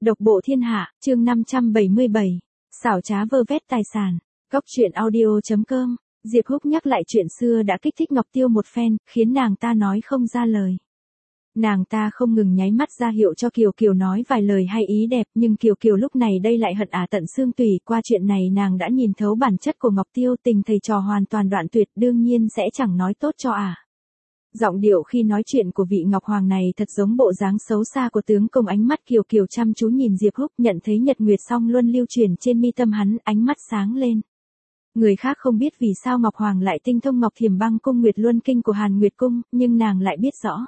Độc bộ thiên hạ, chương 577. Xảo trá vơ vét tài sản. Góc truyện audio.com. Diệp Húc nhắc lại chuyện xưa đã kích thích Ngọc Tiêu một phen, khiến nàng ta nói không ra lời. Nàng ta không ngừng nháy mắt ra hiệu cho Kiều Kiều nói vài lời hay ý đẹp, nhưng Kiều Kiều lúc này đây lại hận tận xương tủy. Qua chuyện này nàng đã nhìn thấu bản chất của Ngọc Tiêu, tình thầy trò hoàn toàn đoạn tuyệt, đương nhiên sẽ chẳng nói tốt cho Giọng điệu khi nói chuyện của vị Ngọc Hoàng này thật giống bộ dáng xấu xa của tướng công. Ánh mắt Kiều Kiều chăm chú nhìn Diệp Húc, nhận thấy nhật nguyệt song luân lưu chuyển trên mi tâm hắn, ánh mắt sáng lên. Người khác không biết vì sao Ngọc Hoàng lại tinh thông Ngọc Thiềm Băng Cung Nguyệt Luân Kinh của Hàn Nguyệt Cung, nhưng nàng lại biết rõ.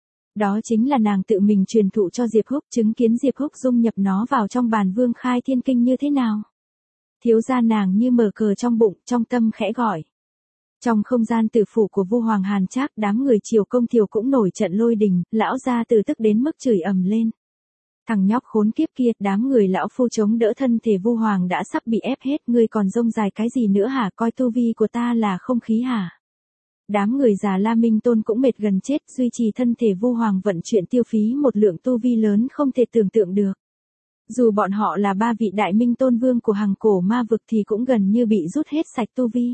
Đó chính là nàng tự mình truyền thụ cho Diệp Húc, chứng kiến Diệp Húc dung nhập nó vào trong Bàn Vương Khai Thiên Kinh như thế nào. Thiếu gia nàng như mở cờ trong bụng, trong tâm khẽ gọi. Trong không gian tử phủ của Vu Hoàng Hàn Trác, đám người Triều Công Thiều cũng nổi trận lôi đình, lão gia từ tức đến mức chửi ầm lên. Thằng nhóc khốn kiếp kia, đám người lão phu chống đỡ thân thể Vu Hoàng đã sắp bị ép hết, ngươi còn rông dài cái gì nữa hả, coi tu vi của ta là không khí hả? Đám người già La Minh Tôn cũng mệt gần chết, duy trì thân thể Vu Hoàng vận chuyển tiêu phí một lượng tu vi lớn không thể tưởng tượng được. Dù bọn họ là ba vị đại Minh Tôn vương của Hằng Cổ Ma vực thì cũng gần như bị rút hết sạch tu vi.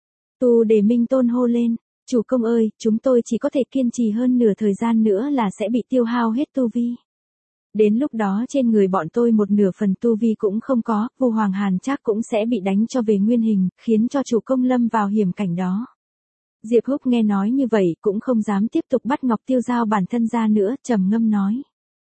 Tu Đề Minh Tôn hô lên, chủ công ơi, chúng tôi chỉ có thể kiên trì hơn nửa thời gian nữa là sẽ bị tiêu hao hết tu vi. Đến lúc đó trên người bọn tôi một nửa phần tu vi cũng không có, Vu Hoàng Hàn Trác cũng sẽ bị đánh cho về nguyên hình, khiến cho chủ công lâm vào hiểm cảnh đó. Diệp Húc nghe nói như vậy cũng không dám tiếp tục bắt Ngọc Tiêu giao bản thân ra nữa, trầm ngâm nói.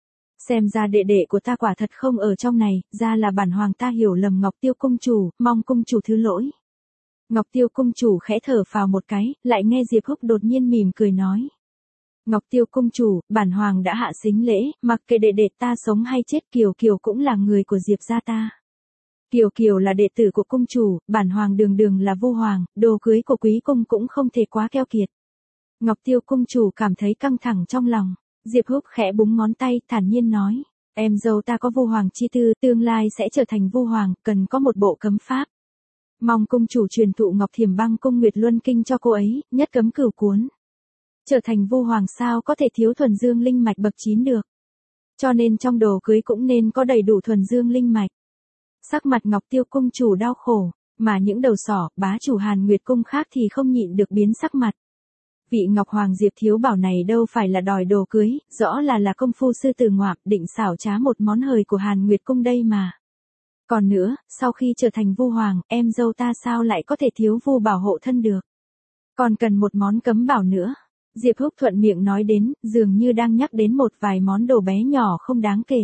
Xem ra đệ đệ của ta quả thật không ở trong này, ra là bản hoàng ta hiểu lầm Ngọc Tiêu cung chủ, mong cung chủ thứ lỗi. Ngọc Tiêu cung chủ khẽ thở phào một cái, lại nghe Diệp Húc đột nhiên mỉm cười nói. Ngọc Tiêu cung chủ, bản hoàng đã hạ sính lễ, mặc kệ đệ đệ ta sống hay chết, Kiều Kiều cũng là người của Diệp gia ta. Kiều Kiều là đệ tử của cung chủ, bản hoàng đường đường là Vu Hoàng, đồ cưới của quý cung cũng không thể quá keo kiệt. Ngọc Tiêu cung chủ cảm thấy căng thẳng trong lòng, Diệp Húc khẽ búng ngón tay, thản nhiên nói, em dâu ta có Vu Hoàng chi tư, tương lai sẽ trở thành Vu Hoàng, cần có một bộ cấm pháp. Mong cung chủ truyền thụ Ngọc Thiềm Băng Cung Nguyệt Luân Kinh cho cô ấy, nhất cấm cửu cuốn. Trở thành Vu Hoàng sao có thể thiếu thuần dương linh mạch bậc 9 được. Cho nên trong đồ cưới cũng nên có đầy đủ thuần dương linh mạch. Sắc mặt Ngọc Tiêu cung chủ đau khổ, mà những đầu sỏ, bá chủ Hàn Nguyệt cung khác thì không nhịn được biến sắc mặt. Vị Ngọc Hoàng Diệp thiếu bảo này đâu phải là đòi đồ cưới, rõ là công phu sư tử ngoạm, định xảo trá một món hời của Hàn Nguyệt cung đây mà. Còn nữa, sau khi trở thành Vu Hoàng, em dâu ta sao lại có thể thiếu Vu bảo hộ thân được. Còn cần một món cấm bảo nữa. Diệp Húc thuận miệng nói đến, dường như đang nhắc đến một vài món đồ bé nhỏ không đáng kể.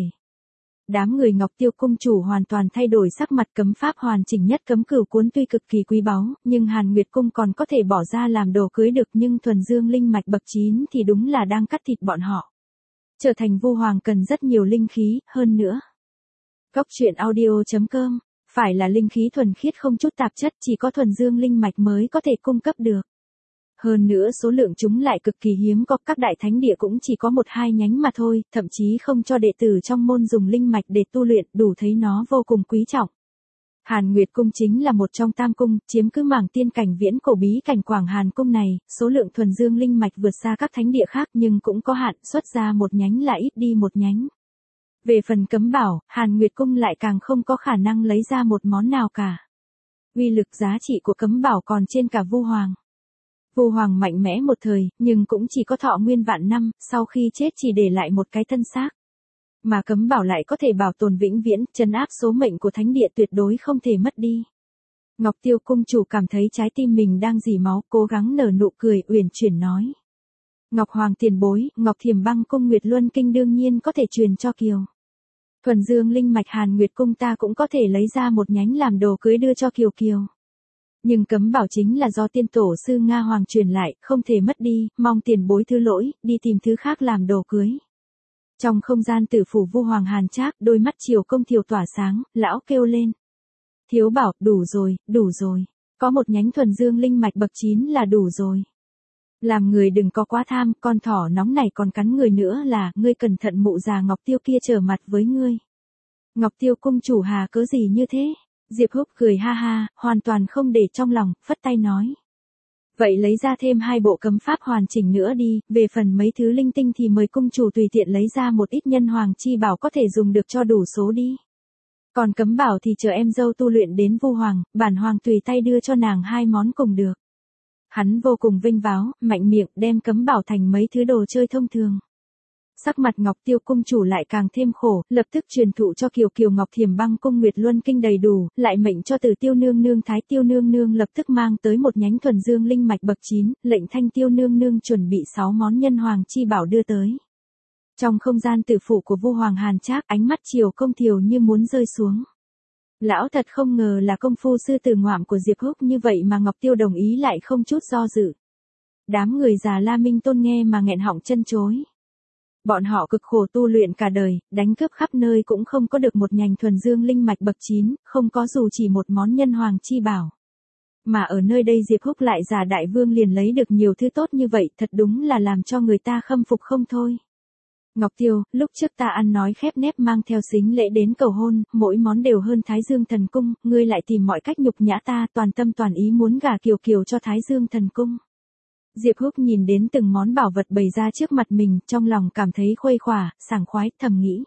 Đám người Ngọc Tiêu cung chủ hoàn toàn thay đổi sắc mặt. Cấm pháp hoàn chỉnh nhất cấm cửu cuốn tuy cực kỳ quý báu, nhưng Hàn Nguyệt cung còn có thể bỏ ra làm đồ cưới được, nhưng thuần dương linh mạch bậc 9 thì đúng là đang cắt thịt bọn họ. Trở thành Vu Hoàng cần rất nhiều linh khí, hơn nữa. Góc truyện audio.com, phải là linh khí thuần khiết không chút tạp chất, chỉ có thuần dương linh mạch mới có thể cung cấp được. Hơn nữa số lượng chúng lại cực kỳ hiếm có, các đại thánh địa cũng chỉ có 1-2 nhánh mà thôi, thậm chí không cho đệ tử trong môn dùng linh mạch để tu luyện, đủ thấy nó vô cùng quý trọng. Hàn Nguyệt cung chính là một trong tam cung, chiếm cứ mảng tiên cảnh viễn cổ bí cảnh Quảng Hàn cung này, số lượng thuần dương linh mạch vượt xa các thánh địa khác nhưng cũng có hạn, xuất ra một nhánh là ít đi một nhánh. Về phần cấm bảo, Hàn Nguyệt cung lại càng không có khả năng lấy ra một món nào cả. Uy lực giá trị của cấm bảo còn trên cả Vu Hoàng. Vu Hoàng mạnh mẽ một thời, nhưng cũng chỉ có thọ nguyên vạn năm, sau khi chết chỉ để lại một cái thân xác. Mà cấm bảo lại có thể bảo tồn vĩnh viễn, trấn áp số mệnh của thánh địa tuyệt đối không thể mất đi. Ngọc Tiêu cung chủ cảm thấy trái tim mình đang rỉ máu, cố gắng nở nụ cười, uyển chuyển nói. Ngọc Hoàng tiền bối, Ngọc Thiềm Băng Cung Nguyệt Luân Kinh đương nhiên có thể truyền cho Kiều. Thuần dương linh mạch Hàn Nguyệt cung ta cũng có thể lấy ra một nhánh làm đồ cưới đưa cho Kiều Kiều. Nhưng cấm bảo chính là do tiên tổ sư Nga Hoàng truyền lại, không thể mất đi, mong tiền bối thứ lỗi, đi tìm thứ khác làm đồ cưới. Trong không gian tử phủ Vu Hoàng Hàn Trác, đôi mắt Triều Công Thiều tỏa sáng, lão kêu lên. Thiếu bảo, đủ rồi, có một nhánh thuần dương linh mạch bậc 9 là đủ rồi. Làm người đừng có quá tham, con thỏ nóng này còn cắn người nữa là, ngươi cẩn thận mụ già Ngọc Tiêu kia trở mặt với ngươi. Ngọc Tiêu cung chủ hà cớ gì như thế? Diệp Húc cười ha ha, hoàn toàn không để trong lòng, phất tay nói. Vậy lấy ra thêm 2 bộ cấm pháp hoàn chỉnh nữa đi, về phần mấy thứ linh tinh thì mời cung chủ tùy tiện lấy ra một ít nhân hoàng chi bảo có thể dùng được cho đủ số đi. Còn cấm bảo thì chờ em dâu tu luyện đến vu hoàng, bản hoàng tùy tay đưa cho nàng 2 món cùng được. Hắn vô cùng vinh váo, mạnh miệng đem cấm bảo thành mấy thứ đồ chơi thông thường. Sắc mặt Ngọc Tiêu cung chủ lại càng thêm khổ, lập tức truyền thụ cho Kiều Kiều Ngọc Thiểm Băng cung Nguyệt Luân kinh đầy đủ, lại mệnh cho Từ Tiêu nương nương Thái Tiêu nương nương lập tức mang tới một nhánh thuần dương linh mạch bậc 9, lệnh Thanh Tiêu nương nương chuẩn bị 6 món nhân hoàng chi bảo đưa tới. Trong không gian tử phủ của Vu Hoàng Hàn Trác, ánh mắt Triều Công Thiều như muốn rơi xuống. Lão thật không ngờ là công phu sư tử ngoạm của Diệp Húc như vậy mà Ngọc Tiêu đồng ý lại không chút do dự. Đám người già La Minh Tôn nghe mà nghẹn họng chân chối. Bọn họ cực khổ tu luyện cả đời, đánh cướp khắp nơi cũng không có được một nhành thuần dương linh mạch bậc 9, không có dù chỉ một món nhân hoàng chi bảo. Mà ở nơi đây Diệp Húc lại giả đại vương liền lấy được nhiều thứ tốt như vậy, thật đúng là làm cho người ta khâm phục không thôi. Ngọc Tiêu, lúc trước ta ăn nói khép nép mang theo sính lễ đến cầu hôn, mỗi món đều hơn Thái Dương Thần Cung, ngươi lại tìm mọi cách nhục nhã ta, toàn tâm toàn ý muốn gả Kiều Kiều cho Thái Dương Thần Cung. Diệp Húc nhìn đến từng món bảo vật bày ra trước mặt mình, trong lòng cảm thấy khuây khỏa, sảng khoái, thầm nghĩ.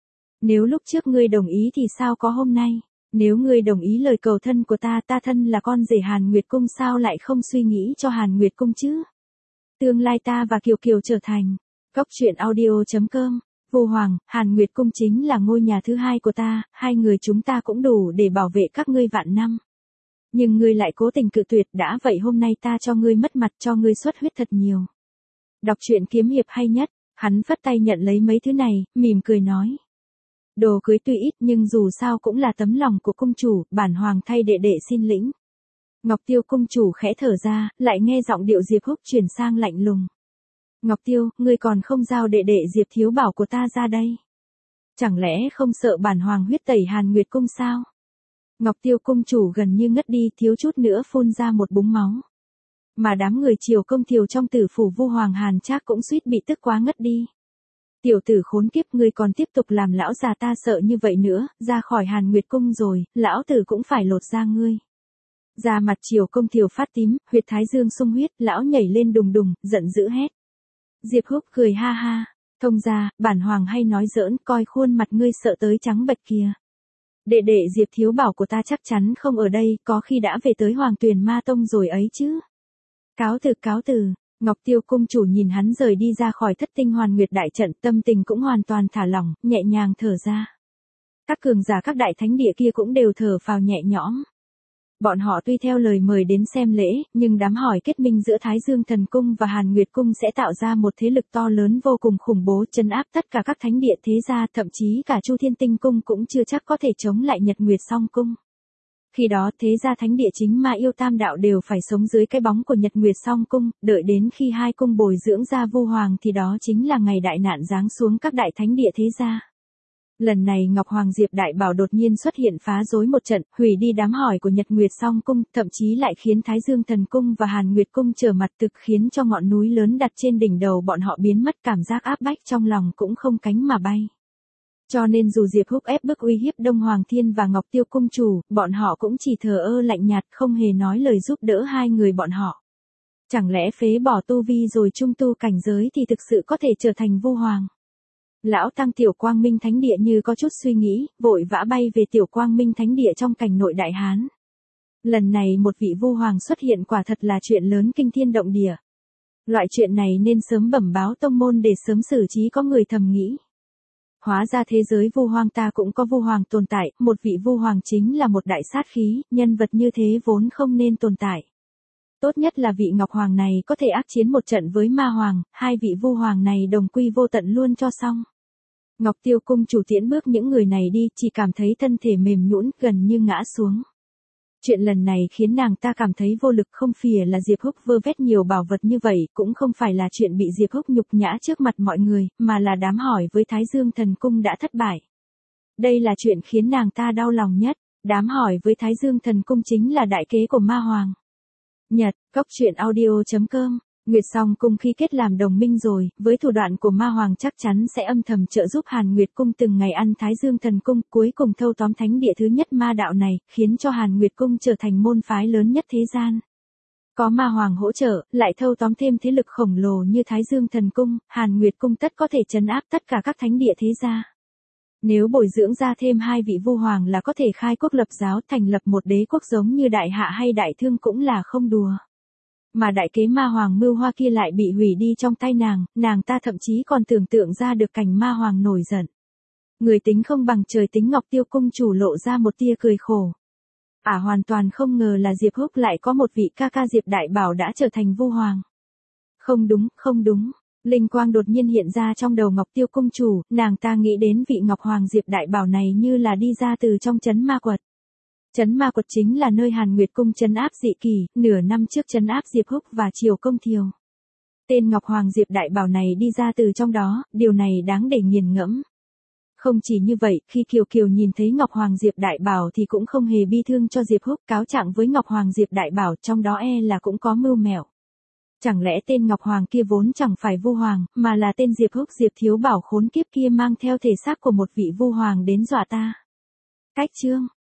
Nếu lúc trước ngươi đồng ý thì sao có hôm nay? Nếu ngươi đồng ý lời cầu thân của ta thân là con rể Hàn Nguyệt Cung sao lại không suy nghĩ cho Hàn Nguyệt Cung chứ? Tương lai ta và Kiều Kiều trở thành. Cốc truyện audio.com, Vu Hoàng, Hàn Nguyệt Cung chính là ngôi nhà thứ 2 của ta, 2 người chúng ta cũng đủ để bảo vệ các ngươi vạn năm. Nhưng ngươi lại cố tình cự tuyệt, đã vậy hôm nay ta cho ngươi mất mặt, cho ngươi xuất huyết thật nhiều. Đọc truyện kiếm hiệp hay nhất, hắn phất tay nhận lấy mấy thứ này, mỉm cười nói. Đồ cưới tuy ít nhưng dù sao cũng là tấm lòng của cung chủ, bản hoàng thay đệ đệ xin lĩnh. Ngọc Tiêu cung chủ khẽ thở ra, lại nghe giọng điệu Diệp Húc chuyển sang lạnh lùng. Ngọc Tiêu, ngươi còn không giao đệ đệ Diệp thiếu bảo của ta ra đây. Chẳng lẽ không sợ bản hoàng huyết tẩy Hàn Nguyệt Cung sao? Ngọc Tiêu cung chủ gần như ngất đi, thiếu chút nữa phun ra một búng máu. Mà đám người Triều Công Thiều trong tử phủ Vu Hoàng Hàn Trác cũng suýt bị tức quá ngất đi. Tiểu tử khốn kiếp, ngươi còn tiếp tục làm lão già ta sợ như vậy nữa, ra khỏi Hàn Nguyệt Cung rồi, lão tử cũng phải lột da ngươi. Da mặt Triều Công Thiều phát tím, huyệt thái dương sung huyết, lão nhảy lên đùng đùng, giận dữ hét. Diệp Húc cười ha ha, thông ra, bản hoàng hay nói giỡn, coi khuôn mặt ngươi sợ tới trắng bệch kìa. Đệ đệ Diệp thiếu bảo của ta chắc chắn không ở đây, có khi đã về tới Hoàng Tuyền Ma Tông rồi ấy chứ. Cáo từ, Ngọc Tiêu cung chủ nhìn hắn rời đi ra khỏi Thất Tinh Hoàn Nguyệt đại trận, tâm tình cũng hoàn toàn thả lỏng, nhẹ nhàng thở ra. Các cường giả các đại thánh địa kia cũng đều thở phào nhẹ nhõm. Bọn họ tuy theo lời mời đến xem lễ, nhưng đám hỏi kết minh giữa Thái Dương Thần Cung và Hàn Nguyệt Cung sẽ tạo ra một thế lực to lớn vô cùng khủng bố, trấn áp tất cả các thánh địa thế gia, thậm chí cả Chu Thiên Tinh Cung cũng chưa chắc có thể chống lại Nhật Nguyệt Song Cung. Khi đó thế gia thánh địa chính Ma Yêu Tam Đạo đều phải sống dưới cái bóng của Nhật Nguyệt Song Cung, đợi đến khi 2 cung bồi dưỡng ra Vu Hoàng thì đó chính là ngày đại nạn giáng xuống các đại thánh địa thế gia. Lần này Ngọc Hoàng Diệp Đại Bảo đột nhiên xuất hiện phá rối một trận, hủy đi đám hỏi của Nhật Nguyệt Song Cung, thậm chí lại khiến Thái Dương Thần Cung và Hàn Nguyệt Cung trở mặt thực, khiến cho ngọn núi lớn đặt trên đỉnh đầu bọn họ biến mất, cảm giác áp bách trong lòng cũng không cánh mà bay. Cho nên dù Diệp Húc ép bức uy hiếp Đông Hoàng Thiên và Ngọc Tiêu cung chủ, bọn họ cũng chỉ thờ ơ lạnh nhạt, không hề nói lời giúp đỡ 2 người bọn họ. Chẳng lẽ phế bỏ tu vi rồi trung tu cảnh giới thì thực sự có thể trở thành Vu Hoàng? Lão tăng Tiểu Quang Minh Thánh Địa như có chút suy nghĩ, vội vã bay về Tiểu Quang Minh Thánh Địa trong cảnh nội Đại Hán. Lần này một vị Vu Hoàng xuất hiện quả thật là chuyện lớn kinh thiên động địa. Loại chuyện này nên sớm bẩm báo tông môn để sớm xử trí, có người thầm nghĩ. Hóa ra thế giới Vu Hoàng ta cũng có Vu Hoàng tồn tại, một vị Vu Hoàng chính là một đại sát khí, nhân vật như thế vốn không nên tồn tại. Tốt nhất là vị Ngọc Hoàng này có thể ác chiến một trận với Ma Hoàng, 2 vị Vu Hoàng này đồng quy vô tận luôn cho xong. Ngọc Tiêu cung chủ tiễn bước những người này đi, chỉ cảm thấy thân thể mềm nhũn, gần như ngã xuống. Chuyện lần này khiến nàng ta cảm thấy vô lực, không phìa là Diệp Húc vơ vét nhiều bảo vật như vậy, cũng không phải là chuyện bị Diệp Húc nhục nhã trước mặt mọi người, mà là đám hỏi với Thái Dương Thần Cung đã thất bại. Đây là chuyện khiến nàng ta đau lòng nhất, đám hỏi với Thái Dương Thần Cung chính là đại kế của Ma Hoàng. Nhật, Cốc truyện audio.com, Nguyệt Song Cung khi kết làm đồng minh rồi, với thủ đoạn của Ma Hoàng chắc chắn sẽ âm thầm trợ giúp Hàn Nguyệt Cung từng ngày ăn Thái Dương Thần Cung, cuối cùng thâu tóm thánh địa thứ nhất ma đạo này, khiến cho Hàn Nguyệt Cung trở thành môn phái lớn nhất thế gian. Có ma hoàng hỗ trợ, lại thâu tóm thêm thế lực khổng lồ như Thái Dương Thần Cung, Hàn Nguyệt Cung tất có thể trấn áp tất cả các thánh địa thế gia. Nếu bồi dưỡng ra thêm 2 vị vu hoàng là có thể khai quốc lập giáo, thành lập một đế quốc giống như Đại Hạ hay Đại Thương cũng là không đùa. Mà đại kế ma hoàng mưu hoa kia lại bị hủy đi trong tay nàng ta thậm chí còn tưởng tượng ra được cảnh ma hoàng nổi giận. Người tính không bằng trời tính, Ngọc Tiêu cung chủ lộ ra một tia cười khổ. Hoàn toàn không ngờ là Diệp Húc lại có một vị ca ca Diệp Đại Bảo đã trở thành vu hoàng. Không đúng, không đúng. Linh quang đột nhiên hiện ra trong đầu Ngọc Tiêu cung chủ, nàng ta nghĩ đến vị Ngọc Hoàng Diệp Đại Bảo này như là đi ra từ trong trấn ma quật. Trấn ma quật chính là nơi Hàn Nguyệt cung trấn áp dị kỳ, nửa năm trước trấn áp Diệp Húc và Triều Công Thiều. Tên Ngọc Hoàng Diệp Đại Bảo này đi ra từ trong đó, điều này đáng để nghiền ngẫm. Không chỉ như vậy, khi Kiều Kiều nhìn thấy Ngọc Hoàng Diệp Đại Bảo thì cũng không hề bi thương cho Diệp Húc, cáo trạng với Ngọc Hoàng Diệp Đại Bảo, trong đó là cũng có mưu mẹo. Chẳng lẽ tên Ngọc Hoàng kia vốn chẳng phải vu hoàng, mà là tên Diệp Húc Diệp Thiếu Bảo khốn kiếp kia mang theo thể xác của một vị vu hoàng đến dọa ta. Cách chương